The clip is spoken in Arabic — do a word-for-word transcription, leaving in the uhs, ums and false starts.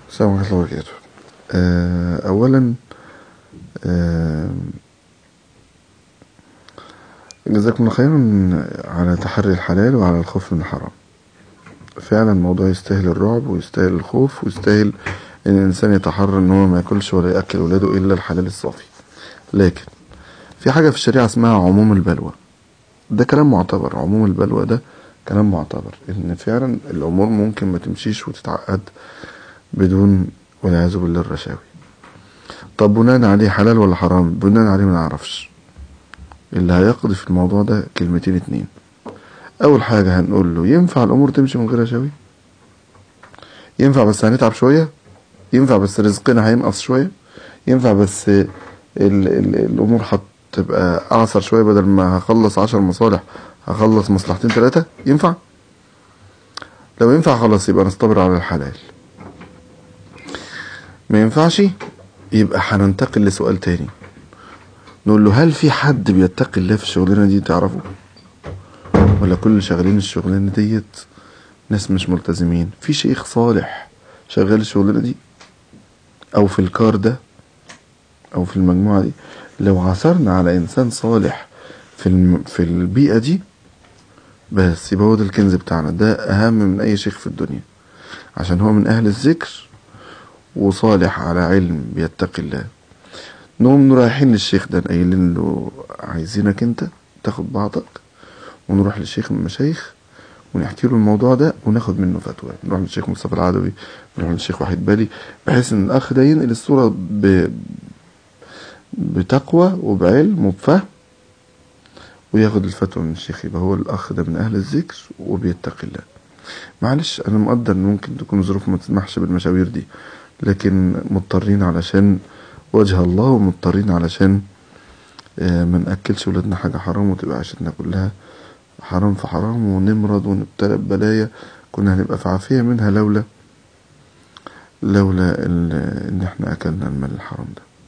السلام عليكم ورحمة الله وبركاته. آه، أولا آه، جزاكم الله خيرا على تحري الحلال وعلى الخوف من الحرام. فعلا الموضوع يستاهل الرعب ويستاهل الخوف ويستاهل ان الانسان يتحرى ان هو ما ياكلش ولا ياكل ولاده الا الحلال الصافي. لكن في حاجة في الشريعة اسمها عموم البلوى. ده كلام معتبر. عموم البلوى ده كلام معتبر، ان فعلا الامور ممكن ما تمشيش وتتعقد بدون والعياذ بالله الرشاوي. طب بناء عليه حلال ولا حرام؟ بناء عليه ما نعرفش. اللي هيقضي في الموضوع ده كلمتين اتنين. اول حاجة هنقول له ينفع الامور تمشي من غير رشاوي؟ ينفع بس هنتعب شوية؟ ينفع بس رزقنا هينقص شوية؟ ينفع بس ال ال الامور هتبقى اعصر شوية، بدل ما هخلص عشر مصالح هخلص مصلحتين ثلاثة؟ ينفع؟ لو ينفع خلاص يبقى نصطبر على الحلال. ما ينفعش يبقى هننتقل لسؤال تاني، نقول له هل في حد بيتقي الله في الشغلانة دي تعرفه؟ ولا كل شغالين الشغلانة ديت ناس مش ملتزمين؟ في شيخ صالح شغال الشغلانة دي او في الكار ده او في المجموعة دي؟ لو عثرنا على انسان صالح في الم... في البيئة دي بس يبقى هو ده الكنز بتاعنا. ده اهم من اي شيخ في الدنيا، عشان هو من اهل الذكر وصالح على علم بيتقي الله. نقوم رايحين للشيخ ده قايلين له عايزينك انت تاخد بعضك ونروح للشيخ من المشايخ ونحكي له الموضوع ده وناخد منه فتوى. نروح للشيخ مصطفى العدوي، نروح للشيخ وحيد بالي، بحيث ان الاخ ده ينقل الصورة ب... بتقوى وبعلم وبفهم وياخد الفتوى من الشيخ. يبقى هو الاخ ده من اهل الذكر وبيتقي الله. معلش انا مقدر ان ممكن تكون ظروف ما تسمحش بالمشاوير دي، لكن مضطرين علشان وجه الله، ومضطرين علشان ما نأكلش ولادنا حاجة حرام وتبقى عيشتنا كلها حرام في حرام ونمرض ونبتلى ببلايا كنا هنبقى في عافية منها لولا لولا ان احنا اكلنا المال الحرام ده.